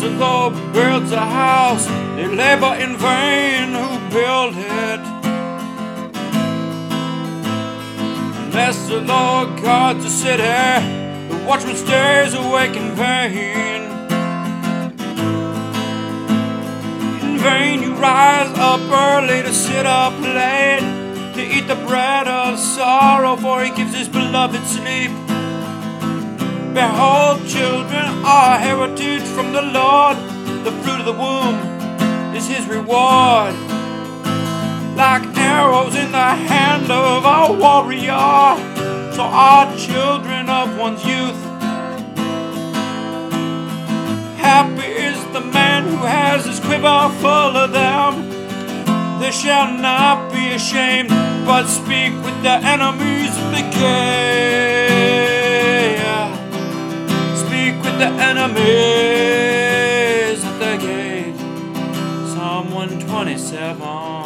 the Lord builds a house, they labor in vain who build it. Unless the Lord guards the city, the watchman stays awake in vain. In vain you rise up early to sit up late, to eat the bread of sorrow, for he gives his beloved sleep. Behold, children are heritage from the Lord, the fruit of the womb is his reward. Like arrows in the hand of a warrior, so are children of one's youth. Happy is the man who has his quiver full of them. They shall not be ashamed, but speak with the enemies of the gate. Speak with the enemies at the gate. Psalm 127.